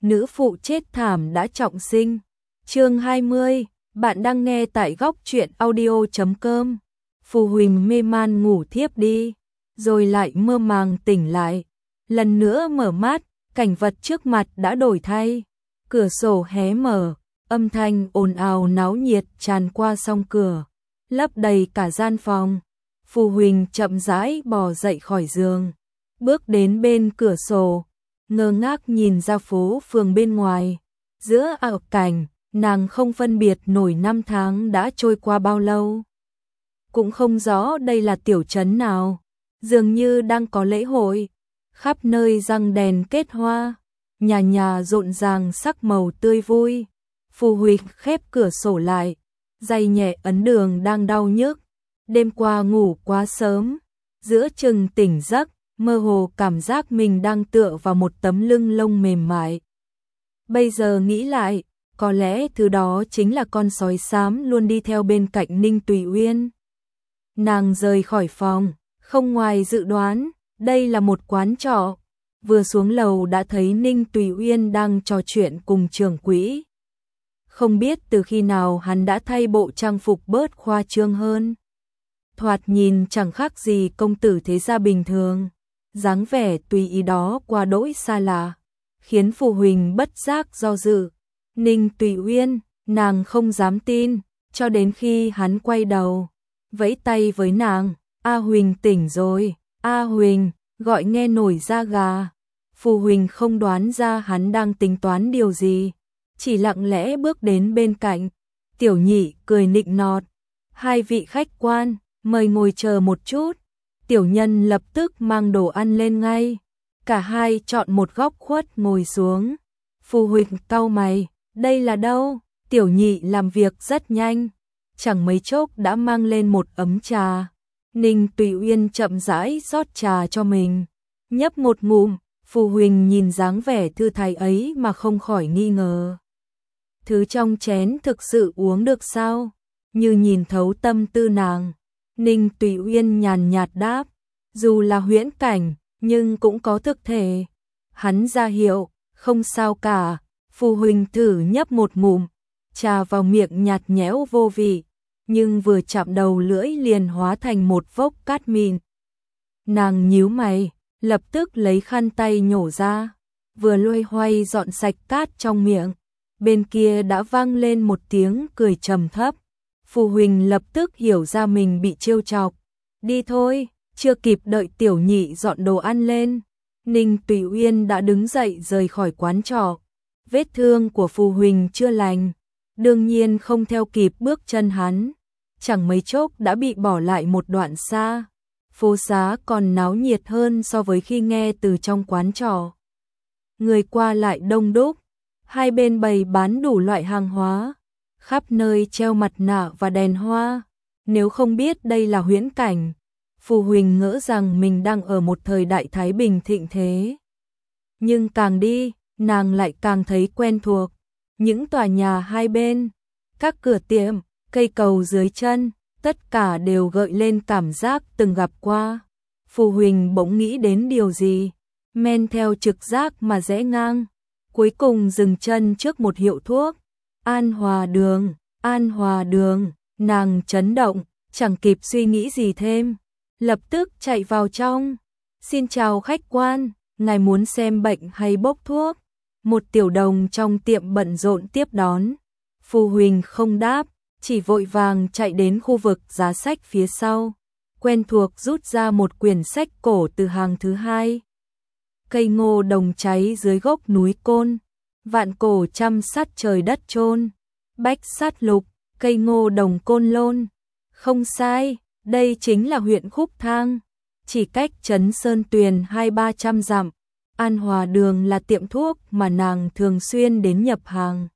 nữ phụ chết thảm đã trọng sinh. Chương 20, bạn đang nghe tại góc truyện audio.com. Phù Huỳnh mê man ngủ thiếp đi, rồi lại mơ màng tỉnh lại. Lần nữa mở mắt, cảnh vật trước mặt đã đổi thay. Cửa sổ hé mở, âm thanh ồn ào náo nhiệt tràn qua song cửa, lấp đầy cả gian phòng. Phù Huỳnh chậm rãi bò dậy khỏi giường, bước đến bên cửa sổ, ngơ ngác nhìn ra phố phường bên ngoài. Giữa ảo cảnh, nàng không phân biệt nổi năm tháng đã trôi qua bao lâu. Cũng không rõ đây là tiểu trấn nào, dường như đang có lễ hội, khắp nơi răng đèn kết hoa, nhà nhà rộn ràng sắc màu tươi vui. Phù Huỳnh khép cửa sổ lại, giày nhẹ ấn đường đang đau nhức. Đêm qua ngủ quá sớm, giữa chừng tỉnh giấc, mơ hồ cảm giác mình đang tựa vào một tấm lưng lông mềm mại. Bây giờ nghĩ lại, có lẽ thứ đó chính là con sói xám luôn đi theo bên cạnh Ninh Tùy Uyên. Nàng rời khỏi phòng, không ngoài dự đoán, đây là một quán trọ. Vừa xuống lầu đã thấy Ninh Tùy Uyên đang trò chuyện cùng trưởng quỹ. Không biết từ khi nào hắn đã thay bộ trang phục bớt khoa trương hơn. Thoạt nhìn chẳng khác gì công tử thế gia bình thường, dáng vẻ tùy ý đó qua đỗi xa lạ, khiến Phù Huỳnh bất giác do dự. Ninh Tùy Uyên, nàng không dám tin, cho đến khi hắn quay đầu, vẫy tay với nàng. A Huỳnh tỉnh rồi, A Huỳnh, gọi nghe nổi da gà. Phù Huỳnh không đoán ra hắn đang tính toán điều gì, chỉ lặng lẽ bước đến bên cạnh. Tiểu Nhị cười nịnh nọt, hai vị khách quan, mời ngồi chờ một chút. Tiểu nhân lập tức mang đồ ăn lên ngay. Cả hai chọn một góc khuất ngồi xuống. Phù Huỳnh cau mày, đây là đâu? Tiểu Nhị làm việc rất nhanh, chẳng mấy chốc đã mang lên một ấm trà. Ninh Tùy Uyên chậm rãi rót trà cho mình, nhấp một ngụm. Phù Huỳnh nhìn dáng vẻ thư thái ấy mà không khỏi nghi ngờ. Thứ trong chén thực sự uống được sao? Như nhìn thấu tâm tư nàng. Ninh Tùy Uyên nhàn nhạt đáp, dù là huyễn cảnh, nhưng cũng có thực thể. Hắn ra hiệu, không sao cả. Phù Huỳnh thử nhấp một ngụm, trà vào miệng nhạt nhẽo vô vị, nhưng vừa chạm đầu lưỡi liền hóa thành một vốc cát mịn. Nàng nhíu mày, lập tức lấy khăn tay nhổ ra, vừa loay hoay dọn sạch cát trong miệng, bên kia đã vang lên một tiếng cười trầm thấp. Phù Huỳnh lập tức hiểu ra mình bị trêu chọc. Đi thôi, chưa kịp đợi Tiểu Nhị dọn đồ ăn lên, Ninh Tùy Uyên đã đứng dậy rời khỏi quán trọ. Vết thương của Phù Huỳnh chưa lành, đương nhiên không theo kịp bước chân hắn, chẳng mấy chốc đã bị bỏ lại một đoạn xa. Phố xá còn náo nhiệt hơn so với khi nghe từ trong quán trọ. Người qua lại đông đúc, hai bên bày bán đủ loại hàng hóa, khắp nơi treo mặt nạ và đèn hoa. Nếu không biết đây là huyễn cảnh, Phù Huỳnh ngỡ rằng mình đang ở một thời đại Thái Bình thịnh thế. Nhưng càng đi, nàng lại càng thấy quen thuộc. Những tòa nhà hai bên, các cửa tiệm, cây cầu dưới chân, tất cả đều gợi lên cảm giác từng gặp qua. Phù Huỳnh bỗng nghĩ đến điều gì, men theo trực giác mà rẽ ngang, cuối cùng dừng chân trước một hiệu thuốc. An Hòa Đường, An Hòa Đường. Nàng chấn động, chẳng kịp suy nghĩ gì thêm, lập tức chạy vào trong. Xin chào khách quan, ngài muốn xem bệnh hay bốc thuốc? Một tiểu đồng trong tiệm bận rộn tiếp đón. Phù Huỳnh không đáp, chỉ vội vàng chạy đến khu vực giá sách phía sau, quen thuộc rút ra một quyển sách cổ từ hàng thứ hai. Cây ngô đồng cháy dưới gốc núi Côn, vạn cổ trăm sắt trời đất chôn, bách sát lục, cây ngô đồng Côn Lôn. Không sai, đây chính là huyện Khúc Thang, chỉ cách trấn Sơn Tuyền 200-300 dặm. An Hòa Đường là tiệm thuốc mà nàng thường xuyên đến nhập hàng.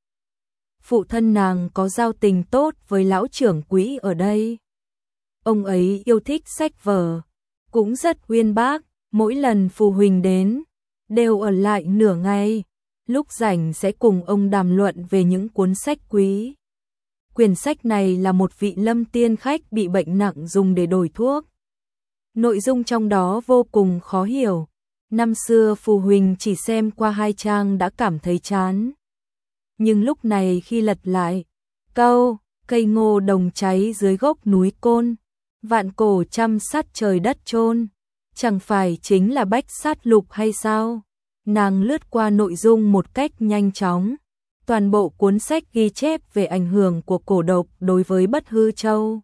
Phụ thân nàng có giao tình tốt với lão trưởng quỹ ở đây. Ông ấy yêu thích sách vở, cũng rất uyên bác. Mỗi lần Phù Huỳnh đến, đều ở lại nửa ngày, lúc rảnh sẽ cùng ông đàm luận về những cuốn sách quý. Quyển sách này là một vị lâm tiên khách bị bệnh nặng dùng để đổi thuốc. Nội dung trong đó vô cùng khó hiểu, Năm xưa Phù Huỳnh chỉ xem qua 2 trang đã cảm thấy chán. Nhưng lúc này khi lật lại, câu cây ngô đồng cháy dưới gốc núi Côn, vạn cổ trăm sắt trời đất chôn, chẳng phải chính là Bách Sát Lục hay sao? Nàng lướt qua nội dung một cách nhanh chóng. Toàn bộ cuốn sách ghi chép về ảnh hưởng của cổ độc đối với Bất Hư Châu.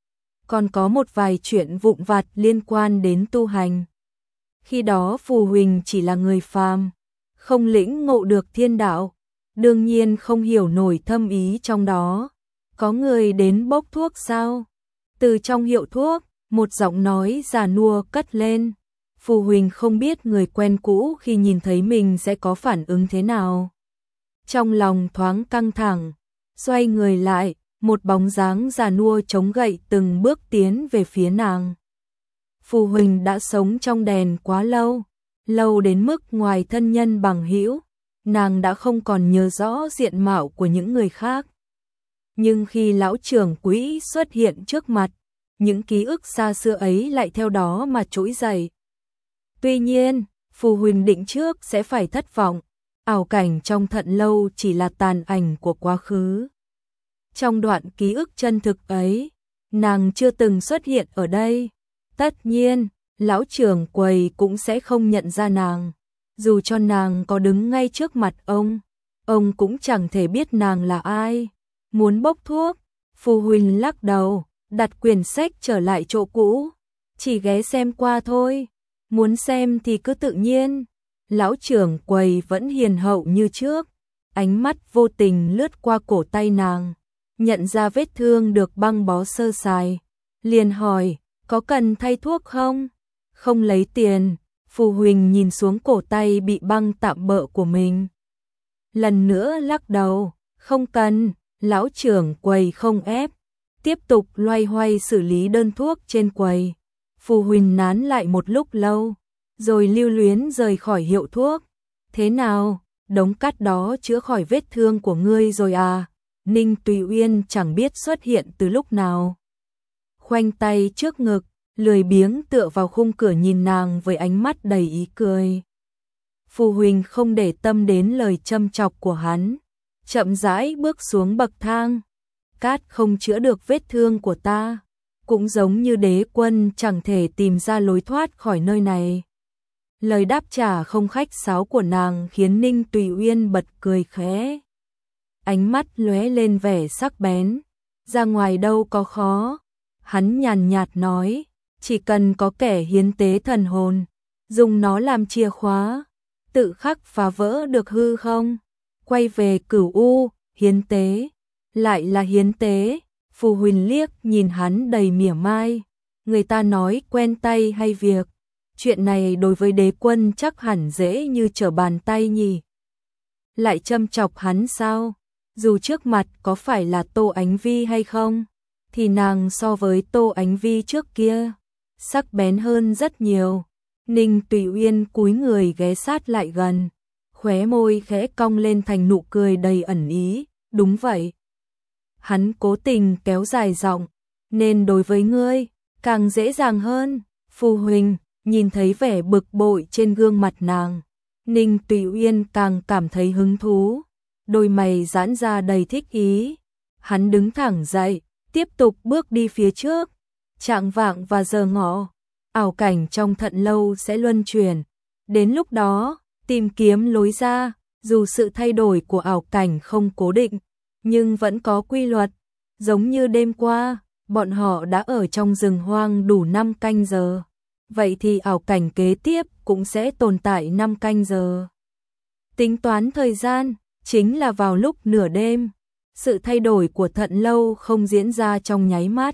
Còn có một vài chuyện vụn vặt liên quan đến tu hành. Khi đó Phù Huỳnh chỉ là người phàm, không lĩnh ngộ được thiên đạo, đương nhiên không hiểu nổi thâm ý trong đó. Có người đến bốc thuốc sao? Từ trong hiệu thuốc, một giọng nói già nua cất lên. Phù Huỳnh không biết người quen cũ khi nhìn thấy mình sẽ có phản ứng thế nào. Trong lòng thoáng căng thẳng, xoay người lại, một bóng dáng già nua chống gậy từng bước tiến về phía nàng. Phù Huỳnh đã sống trong đèn quá lâu, lâu đến mức ngoài thân nhân bằng hữu, nàng đã không còn nhớ rõ diện mạo của những người khác. Nhưng khi lão trưởng quỹ xuất hiện trước mặt, những ký ức xa xưa ấy lại theo đó mà trỗi dậy. Tuy nhiên, Phù Huỳnh định trước sẽ phải thất vọng, ảo cảnh trong thận lâu chỉ là tàn ảnh của quá khứ. Trong đoạn ký ức chân thực ấy, nàng chưa từng xuất hiện ở đây. Tất nhiên, lão trưởng quầy cũng sẽ không nhận ra nàng. Dù cho nàng có đứng ngay trước mặt ông cũng chẳng thể biết nàng là ai. Muốn bốc thuốc, Phù Huỳnh lắc đầu, đặt quyển sách trở lại chỗ cũ. Chỉ ghé xem qua thôi, muốn xem thì cứ tự nhiên. Lão trưởng quầy vẫn hiền hậu như trước, ánh mắt vô tình lướt qua cổ tay nàng, nhận ra vết thương được băng bó sơ sài, liền hỏi, có cần thay thuốc không? Không lấy tiền. Phù Huỳnh nhìn xuống cổ tay bị băng tạm bợ của mình. Lần nữa lắc đầu, không cần. Lão trưởng quầy không ép, tiếp tục loay hoay xử lý đơn thuốc trên quầy. Phù Huỳnh nán lại một lúc lâu, rồi lưu luyến rời khỏi hiệu thuốc. Thế nào, đống cát đó chữa khỏi vết thương của ngươi rồi à? Ninh Tùy Uyên chẳng biết xuất hiện từ lúc nào. Khoanh tay trước ngực, lười biếng tựa vào khung cửa nhìn nàng với ánh mắt đầy ý cười. Phù Huỳnh không để tâm đến lời châm chọc của hắn, chậm rãi bước xuống bậc thang. Cát không chữa được vết thương của ta, cũng giống như đế quân chẳng thể tìm ra lối thoát khỏi nơi này. Lời đáp trả không khách sáo của nàng khiến Ninh Tùy Uyên bật cười khẽ. Ánh mắt lóe lên vẻ sắc bén. Ra ngoài đâu có khó. Hắn nhàn nhạt nói, chỉ cần có kẻ hiến tế thần hồn, dùng nó làm chìa khóa, tự khắc phá vỡ được hư không? Quay về Cửu U, hiến tế, lại là hiến tế. Phù Huỳnh liếc nhìn hắn đầy mỉa mai. Người ta nói quen tay hay việc, chuyện này đối với đế quân chắc hẳn dễ như trở bàn tay nhỉ. Lại châm chọc hắn sao? Dù trước mặt có phải là Tô Ánh Vi hay không, thì nàng so với Tô Ánh Vi trước kia sắc bén hơn rất nhiều. Ninh Tùy Uyên cúi người ghé sát lại gần, khóe môi khẽ cong lên thành nụ cười đầy ẩn ý. Đúng vậy. Hắn cố tình kéo dài giọng, nên đối với ngươi càng dễ dàng hơn. Phù Huỳnh nhìn thấy vẻ bực bội trên gương mặt nàng, Ninh Tùy Uyên càng cảm thấy hứng thú, đôi mày giãn ra đầy thích ý. Hắn đứng thẳng dậy, tiếp tục bước đi phía trước. Chạng vạng và giờ ngọ, ảo cảnh trong thận lâu sẽ luân chuyển. Đến lúc đó, tìm kiếm lối ra. Dù sự thay đổi của ảo cảnh không cố định, nhưng vẫn có quy luật. Giống như đêm qua, bọn họ đã ở trong rừng hoang đủ 5 canh giờ. Vậy thì ảo cảnh kế tiếp cũng sẽ tồn tại 5 canh giờ. Tính toán thời gian, chính là vào lúc nửa đêm. Sự thay đổi của thận lâu không diễn ra trong nháy mắt,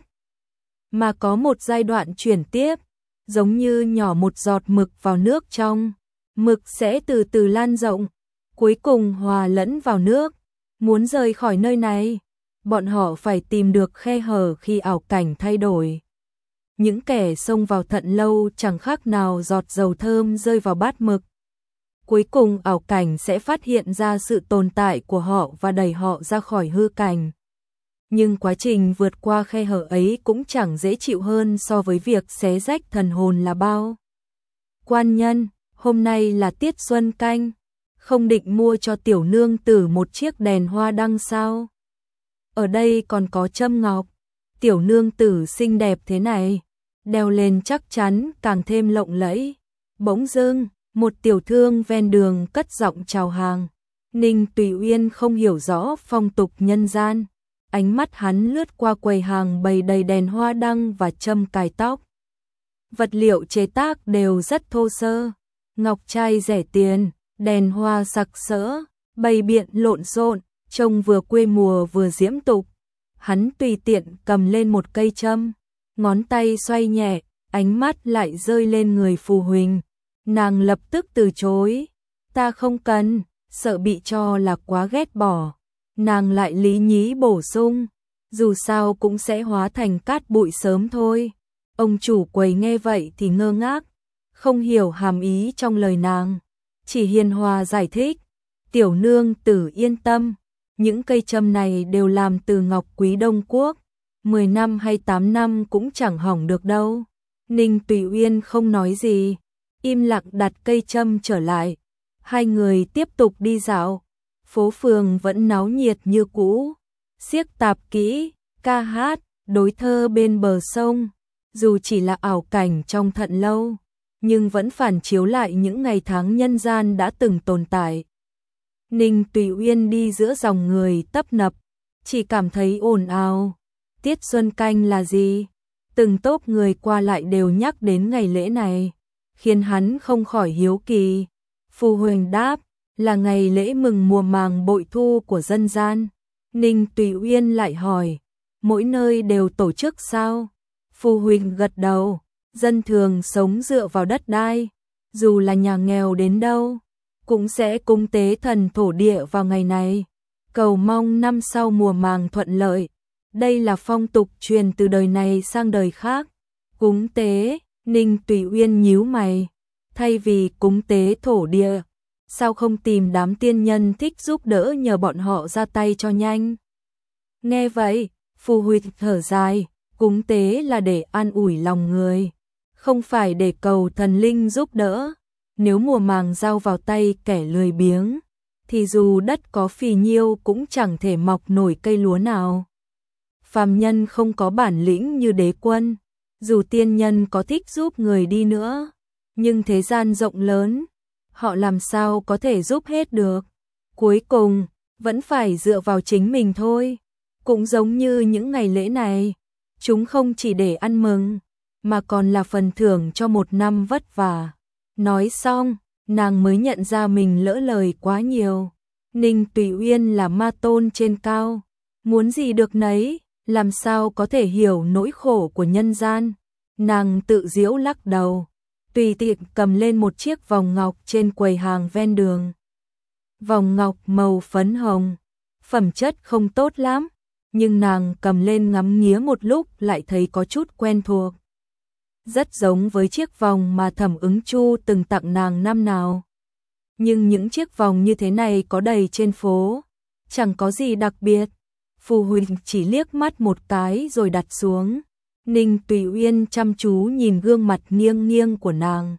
mà có một giai đoạn chuyển tiếp, giống như nhỏ một giọt mực vào nước trong. Mực sẽ từ từ lan rộng, cuối cùng hòa lẫn vào nước. Muốn rời khỏi nơi này, bọn họ phải tìm được khe hở khi ảo cảnh thay đổi. Những kẻ xông vào thận lâu chẳng khác nào giọt dầu thơm rơi vào bát mực. Cuối cùng ảo cảnh sẽ phát hiện ra sự tồn tại của họ và đẩy họ ra khỏi hư cảnh. Nhưng quá trình vượt qua khe hở ấy cũng chẳng dễ chịu hơn so với việc xé rách thần hồn là bao. Quan nhân, hôm nay là tiết xuân canh, không định mua cho tiểu nương tử một chiếc đèn hoa đăng sao? Ở đây còn có châm ngọc, tiểu nương tử xinh đẹp thế này, đeo lên chắc chắn càng thêm lộng lẫy. Bỗng dưng, một tiểu thương ven đường cất giọng chào hàng. Ninh Tùy Uyên không hiểu rõ phong tục nhân gian, ánh mắt hắn lướt qua quầy hàng bày đầy đèn hoa đăng và châm cài tóc. Vật liệu chế tác đều rất thô sơ, ngọc trai rẻ tiền, đèn hoa sặc sỡ, bày biện lộn xộn, trông vừa quê mùa vừa diễm tục. Hắn tùy tiện cầm lên một cây châm, ngón tay xoay nhẹ, ánh mắt lại rơi lên người Phù Huỳnh. Nàng lập tức từ chối, ta không cần, sợ bị cho là quá ghét bỏ. Nàng lại lý nhí bổ sung, dù sao cũng sẽ hóa thành cát bụi sớm thôi. Ông chủ quầy nghe vậy thì ngơ ngác, không hiểu hàm ý trong lời nàng, chỉ hiền hòa giải thích, tiểu nương tử yên tâm, những cây châm này đều làm từ ngọc quý Đông Quốc, 10 năm hay 8 năm cũng chẳng hỏng được đâu. Ninh Tùy Uyên không nói gì, im lặng đặt cây châm trở lại. Hai người tiếp tục đi dạo, phố phường vẫn náo nhiệt như cũ, xiếc tạp kỹ, ca hát, đối thơ bên bờ sông, dù chỉ là ảo cảnh trong thận lâu, nhưng vẫn phản chiếu lại những ngày tháng nhân gian đã từng tồn tại. Ninh Tùy Uyên đi giữa dòng người tấp nập, chỉ cảm thấy ồn ào. Tiết xuân canh là gì? Từng tốp người qua lại đều nhắc đến ngày lễ này, khiến hắn không khỏi hiếu kỳ. Phù Huỳnh đáp, là ngày lễ mừng mùa màng bội thu của dân gian. Ninh Tùy Uyên lại hỏi, mỗi nơi đều tổ chức sao? Phù Huỳnh gật đầu, dân thường sống dựa vào đất đai, dù là nhà nghèo đến đâu, cũng sẽ cúng tế thần thổ địa vào ngày này, cầu mong năm sau mùa màng thuận lợi. Đây là phong tục truyền từ đời này sang đời khác. Cúng tế, Ninh Tùy Uyên nhíu mày, thay vì cúng tế thổ địa, sao không tìm đám tiên nhân thích giúp đỡ nhờ bọn họ ra tay cho nhanh? Nghe vậy, Phù Huỳnh thở dài, cúng tế là để an ủi lòng người, không phải để cầu thần linh giúp đỡ. Nếu mùa màng giao vào tay kẻ lười biếng, thì dù đất có phì nhiêu cũng chẳng thể mọc nổi cây lúa nào. Phàm nhân không có bản lĩnh như đế quân, dù tiên nhân có thích giúp người đi nữa, nhưng thế gian rộng lớn, họ làm sao có thể giúp hết được. Cuối cùng, vẫn phải dựa vào chính mình thôi. Cũng giống như những ngày lễ này, chúng không chỉ để ăn mừng, mà còn là phần thưởng cho một năm vất vả. Nói xong, nàng mới nhận ra mình lỡ lời quá nhiều. Ninh Tùy Uyên là ma tôn trên cao, muốn gì được nấy, làm sao có thể hiểu nỗi khổ của nhân gian. Nàng tự giễu lắc đầu, tùy tiện cầm lên một chiếc vòng ngọc trên quầy hàng ven đường. Vòng ngọc màu phấn hồng, phẩm chất không tốt lắm, nhưng nàng cầm lên ngắm nghía một lúc lại thấy có chút quen thuộc. Rất giống với chiếc vòng mà Thẩm Ứng Chu từng tặng nàng năm nào. Nhưng những chiếc vòng như thế này có đầy trên phố, chẳng có gì đặc biệt. Phù Huỳnh chỉ liếc mắt một cái rồi đặt xuống. Ninh Tùy Uyên chăm chú nhìn gương mặt nghiêng nghiêng của nàng,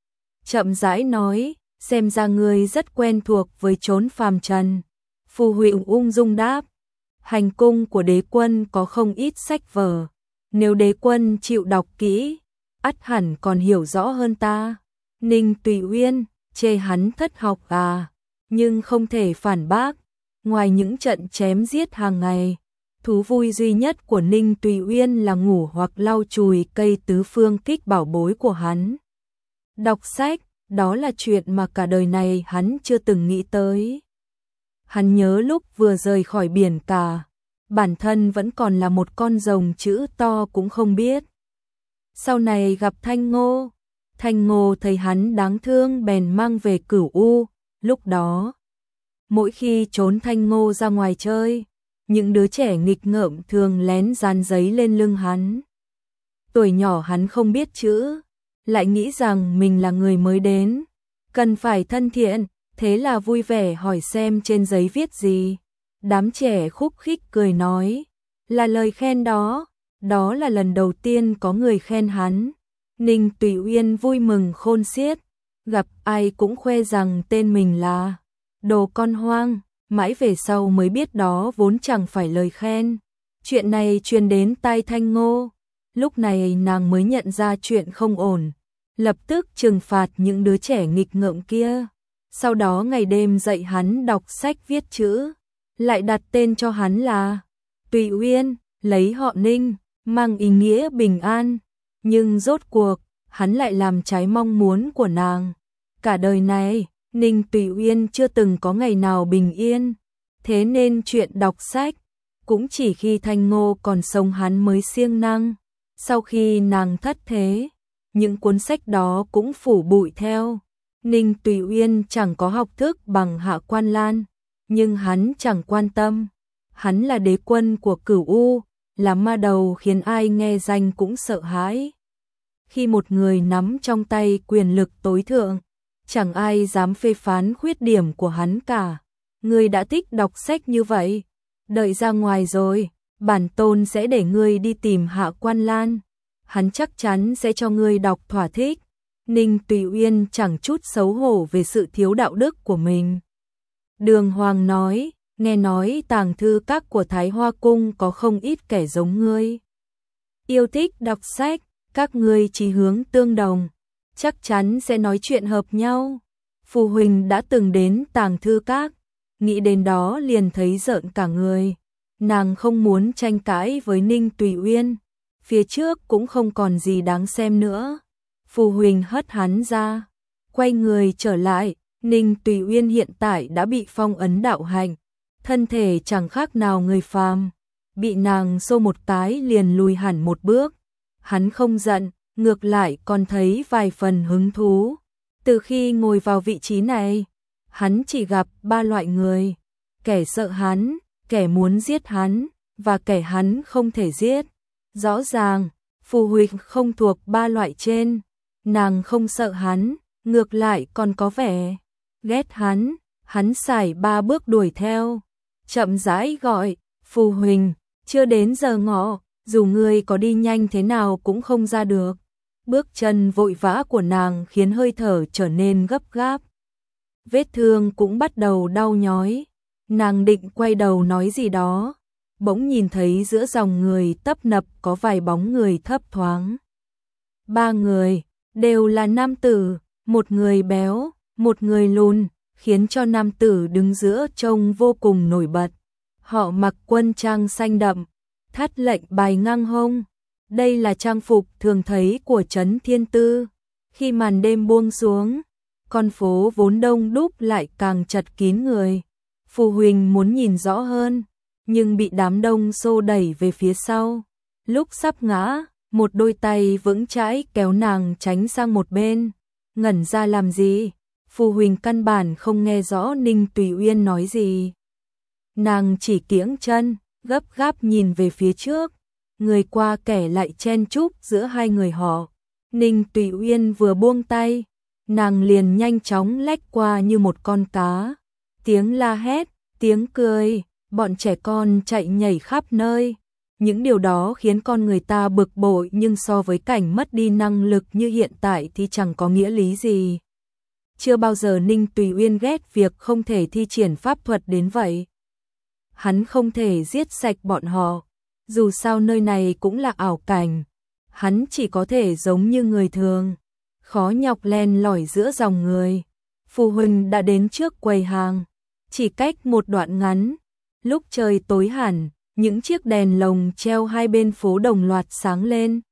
chậm rãi nói, xem ra ngươi rất quen thuộc với chốn phàm trần. Phù Huỳnh ung dung đáp, hành cung của đế quân có không ít sách vở, nếu đế quân chịu đọc kỹ, ắt hẳn còn hiểu rõ hơn ta. Ninh Tùy Uyên chê hắn thất học à, nhưng không thể phản bác. Ngoài những trận chém giết hàng ngày, thú vui duy nhất của Ninh Tùy Uyên là ngủ hoặc lau chùi cây tứ phương kích bảo bối của hắn. Đọc sách, đó là chuyện mà cả đời này hắn chưa từng nghĩ tới. Hắn nhớ lúc vừa rời khỏi biển cả, bản thân vẫn còn là một con rồng chữ to cũng không biết. Sau này gặp Thanh Ngô thấy hắn đáng thương bèn mang về Cửu U, lúc đó mỗi khi trốn Thanh Ngô ra ngoài chơi, những đứa trẻ nghịch ngợm thường lén dán giấy lên lưng hắn. Tuổi nhỏ hắn không biết chữ, lại nghĩ rằng mình là người mới đến, cần phải thân thiện, thế là vui vẻ hỏi xem trên giấy viết gì. Đám trẻ khúc khích cười nói, là lời khen đó, đó là lần đầu tiên có người khen hắn. Ninh Tùy Uyên vui mừng khôn xiết, gặp ai cũng khoe rằng tên mình là đồ con hoang, mãi về sau mới biết đó vốn chẳng phải lời khen. Chuyện này truyền đến tai Thanh Ngô, lúc này nàng mới nhận ra chuyện không ổn, lập tức trừng phạt những đứa trẻ nghịch ngợm kia. Sau đó ngày đêm dạy hắn đọc sách viết chữ, lại đặt tên cho hắn là Tùy Uyên, lấy họ Ninh, mang ý nghĩa bình an. Nhưng rốt cuộc, hắn lại làm trái mong muốn của nàng. Cả đời này, Ninh Tùy Uyên chưa từng có ngày nào bình yên. Thế nên chuyện đọc sách, cũng chỉ khi Thanh Ngô còn sống hắn mới siêng năng. Sau khi nàng thất thế, những cuốn sách đó cũng phủ bụi theo. Ninh Tùy Uyên chẳng có học thức bằng Hạ Quan Lan, nhưng hắn chẳng quan tâm. Hắn là đế quân của Cửu U, là ma đầu khiến ai nghe danh cũng sợ hãi. Khi một người nắm trong tay quyền lực tối thượng, chẳng ai dám phê phán khuyết điểm của hắn cả. Ngươi đã thích đọc sách như vậy, đợi ra ngoài rồi, bản tôn sẽ để ngươi đi tìm Hạ Quan Lan. Hắn chắc chắn sẽ cho ngươi đọc thỏa thích. Ninh Tùy Uyên chẳng chút xấu hổ về sự thiếu đạo đức của mình. Đường Hoàng nói, nghe nói tàng thư các của Thái Hoa Cung có không ít kẻ giống ngươi. Yêu thích đọc sách, các ngươi chí hướng tương đồng, chắc chắn sẽ nói chuyện hợp nhau. Phù huynh đã từng đến tàng thư các, nghĩ đến đó liền thấy rợn cả người. Nàng không muốn tranh cãi với Ninh Tùy Uyên, phía trước cũng không còn gì đáng xem nữa. Phù huynh hất hắn ra, quay người trở lại. Ninh Tùy Uyên hiện tại đã bị phong ấn đạo hạnh, thân thể chẳng khác nào người phàm, bị nàng xô một cái liền lùi hẳn một bước. Hắn không giận, ngược lại còn thấy vài phần hứng thú. Từ khi ngồi vào vị trí này, hắn chỉ gặp ba loại người: kẻ sợ hắn, kẻ muốn giết hắn, và kẻ hắn không thể giết. Rõ ràng, Phù huynh không thuộc ba loại trên. Nàng không sợ hắn, ngược lại còn có vẻ ghét hắn. Hắn sải 3 bước đuổi theo, chậm rãi gọi, Phù huynh, chưa đến giờ ngọ, dù ngươi có đi nhanh thế nào cũng không ra được. Bước chân vội vã của nàng khiến hơi thở trở nên gấp gáp. Vết thương cũng bắt đầu đau nhói. Nàng định quay đầu nói gì đó, bỗng nhìn thấy giữa dòng người tấp nập có vài bóng người thấp thoáng. 3 người, đều là nam tử, một người béo, một người lùn, khiến cho nam tử đứng giữa trông vô cùng nổi bật. Họ mặc quân trang xanh đậm, thắt lệnh bài ngang hông. Đây là trang phục thường thấy của trấn Thiên Tư. Khi màn đêm buông xuống, con phố vốn đông đúc lại càng chật kín người. Phù huynh muốn nhìn rõ hơn, nhưng bị đám đông xô đẩy về phía sau. Lúc sắp ngã, một đôi tay vững chãi kéo nàng tránh sang một bên. Ngẩn ra làm gì? Phù huynh căn bản không nghe rõ Ninh Tùy Uyên nói gì. Nàng chỉ kiễng chân, gấp gáp nhìn về phía trước. Người qua kẻ lại chen chúc giữa hai người họ. Ninh Tùy Uyên vừa buông tay, nàng liền nhanh chóng lách qua như một con cá. Tiếng la hét, tiếng cười, bọn trẻ con chạy nhảy khắp nơi. Những điều đó khiến con người ta bực bội, nhưng so với cảnh mất đi năng lực như hiện tại thì chẳng có nghĩa lý gì. Chưa bao giờ Ninh Tùy Uyên ghét việc không thể thi triển pháp thuật đến vậy. Hắn không thể giết sạch bọn họ, dù sao nơi này cũng là ảo cảnh. Hắn chỉ có thể giống như người thường, khó nhọc len lỏi giữa dòng người. Phù huynh đã đến trước quầy hàng, chỉ cách một đoạn ngắn. Lúc trời tối hẳn, những chiếc đèn lồng treo hai bên phố đồng loạt sáng lên.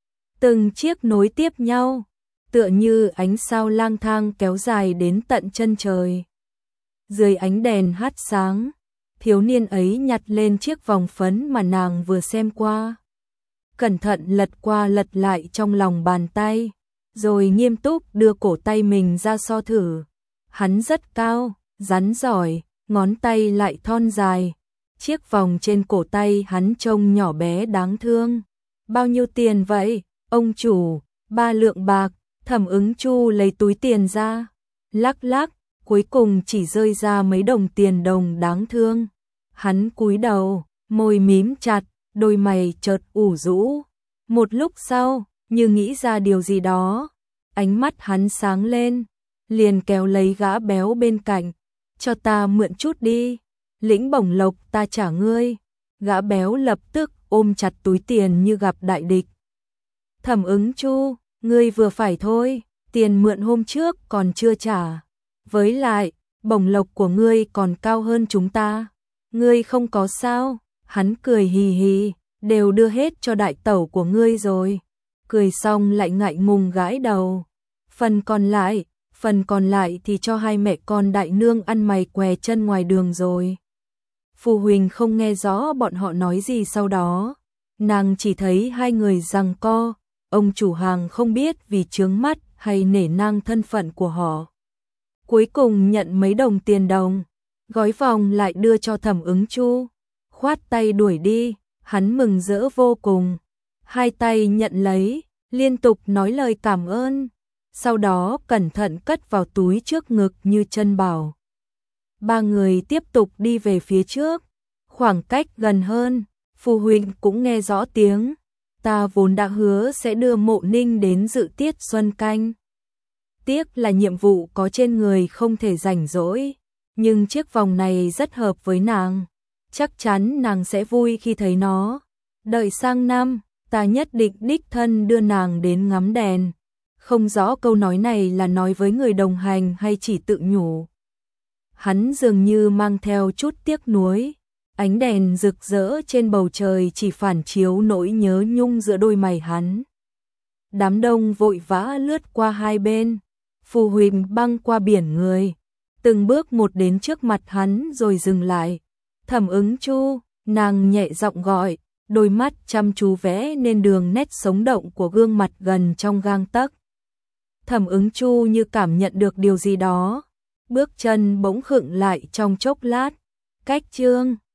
Từng chiếc nối tiếp nhau, tựa như ánh sao lang thang kéo dài đến tận chân trời. Dưới ánh đèn hắt sáng, thiếu niên ấy nhặt lên chiếc vòng phấn mà nàng vừa xem qua. Cẩn thận lật qua lật lại trong lòng bàn tay, rồi nghiêm túc đưa cổ tay mình ra so thử. Hắn rất cao, rắn giỏi, ngón tay lại thon dài. Chiếc vòng trên cổ tay hắn trông nhỏ bé đáng thương. Bao nhiêu tiền vậy, ông chủ? 3 lượng bạc. Thẩm Ứng Chu lấy túi tiền ra, lắc lắc, cuối cùng chỉ rơi ra mấy đồng tiền đồng đáng thương. Hắn cúi đầu, môi mím chặt, đôi mày chợt ủ rũ. Một lúc sau, như nghĩ ra điều gì đó, ánh mắt hắn sáng lên, liền kéo lấy gã béo bên cạnh, cho ta mượn chút đi, lĩnh bổng lộc ta trả ngươi. Gã béo lập tức ôm chặt túi tiền như gặp đại địch. Thẩm Ứng Chu, ngươi vừa phải thôi, tiền mượn hôm trước còn chưa trả. Với lại, bổng lộc của ngươi còn cao hơn chúng ta. Ngươi không có sao? Hắn cười hì hì, đều đưa hết cho đại tẩu của ngươi rồi. Cười xong lại ngại ngùng gãi đầu. Phần còn lại thì cho hai mẹ con đại nương ăn mày què chân ngoài đường rồi. Phù Huỳnh không nghe rõ bọn họ nói gì sau đó. Nàng chỉ thấy hai người giằng co, ông chủ hàng không biết vì chướng mắt hay nể nang thân phận của họ. Cuối cùng nhận mấy đồng tiền đồng, gói vòng lại đưa cho Thẩm Ứng Chu, khoát tay đuổi đi, hắn mừng rỡ vô cùng. Hai tay nhận lấy, liên tục nói lời cảm ơn, sau đó cẩn thận cất vào túi trước ngực như chân bảo. Ba người tiếp tục đi về phía trước, khoảng cách gần hơn, Phù Huỳnh cũng nghe rõ tiếng. Ta vốn đã hứa sẽ đưa Mộ Ninh đến dự tiết Xuân Canh. Tiếc là nhiệm vụ có trên người không thể rảnh rỗi, nhưng chiếc vòng này rất hợp với nàng. Chắc chắn nàng sẽ vui khi thấy nó. Đợi sang năm, ta nhất định đích thân đưa nàng đến ngắm đèn. Không rõ câu nói này là nói với người đồng hành hay chỉ tự nhủ. Hắn dường như mang theo chút tiếc nuối. Ánh đèn rực rỡ trên bầu trời chỉ phản chiếu nỗi nhớ nhung giữa đôi mày hắn. Đám đông vội vã lướt qua hai bên. Phù Huỳnh băng qua biển người, từng bước một đến trước mặt hắn rồi dừng lại. Thẩm Ứng Chu, nàng nhẹ giọng gọi, đôi mắt chăm chú vẽ nên đường nét sống động của gương mặt gần trong gang tấc. Thẩm Ứng Chu như cảm nhận được điều gì đó, bước chân bỗng khựng lại trong chốc lát. Cách chương